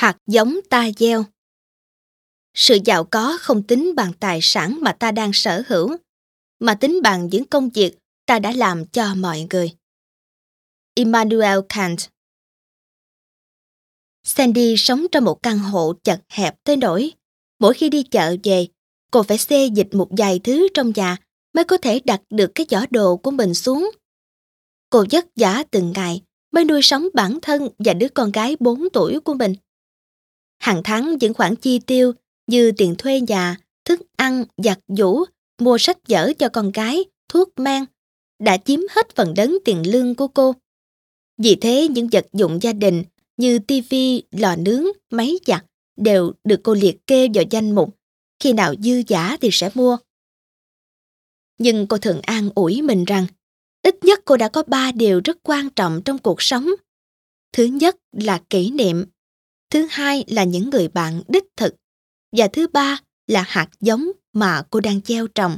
Hạt giống ta gieo. Sự giàu có không tính bằng tài sản mà ta đang sở hữu, mà tính bằng những công việc ta đã làm cho mọi người. Immanuel Kant. Sandy sống trong một căn hộ chật hẹp tới nỗi mỗi khi đi chợ về, cô phải xê dịch một vài thứ trong nhà mới có thể đặt được cái giỏ đồ của mình xuống. Cô vất vả từng ngày mới nuôi sống bản thân và đứa con gái 4 tuổi của mình. Hàng tháng những khoản chi tiêu như tiền thuê nhà, thức ăn, giặt giũ, mua sách vở cho con gái, thuốc men đã chiếm hết phần lớn tiền lương của cô. Vì thế những vật dụng gia đình như tivi, lò nướng, máy giặt đều được cô liệt kê vào danh mục, khi nào dư dả thì sẽ mua. Nhưng cô thường an ủi mình rằng ít nhất cô đã có 3 điều rất quan trọng trong cuộc sống. Thứ nhất là kỷ niệm, thứ hai là những người bạn đích thực, và thứ ba là hạt giống mà cô đang gieo trồng.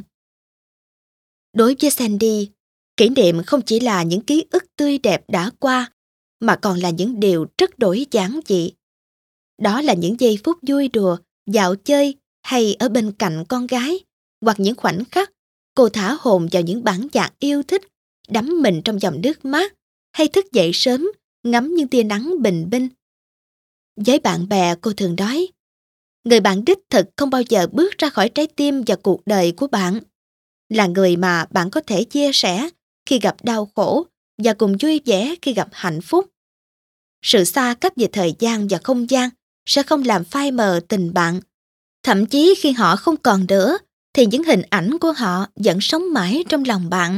Đối với Sandy, kỷ niệm không chỉ là những ký ức tươi đẹp đã qua, mà còn là những điều rất đổi giản dị. Đó là những giây phút vui đùa, dạo chơi hay ở bên cạnh con gái, hoặc những khoảnh khắc cô thả hồn vào những bản nhạc yêu thích, đắm mình trong dòng nước mát, hay thức dậy sớm, ngắm những tia nắng bình minh. Với bạn bè cô thường nói, người bạn đích thực không bao giờ bước ra khỏi trái tim và cuộc đời của bạn. Là người mà bạn có thể chia sẻ khi gặp đau khổ và cùng vui vẻ khi gặp hạnh phúc. Sự xa cách về thời gian và không gian sẽ không làm phai mờ tình bạn. Thậm chí khi họ không còn nữa, thì những hình ảnh của họ vẫn sống mãi trong lòng bạn.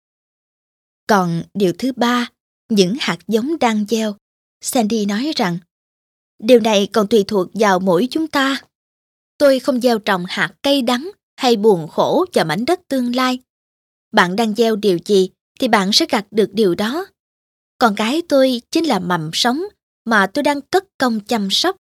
Còn điều thứ ba, những hạt giống đang gieo. Sandy nói rằng, điều này còn tùy thuộc vào mỗi chúng ta. Tôi không gieo trồng hạt cay đắng hay buồn khổ vào mảnh đất tương lai. Bạn đang gieo điều gì thì bạn sẽ gặt được điều đó. Con gái tôi chính là mầm sống mà tôi đang cất công chăm sóc.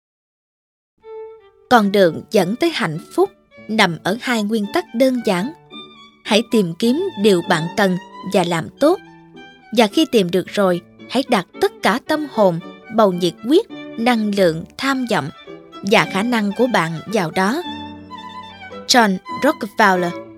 Con đường dẫn tới hạnh phúc nằm ở 2 nguyên tắc đơn giản. Hãy tìm kiếm điều bạn cần và làm tốt. Và khi tìm được rồi, hãy đặt tất cả tâm hồn, bầu nhiệt huyết, năng lượng, tham vọng và khả năng của bạn vào đó. John Rockefeller.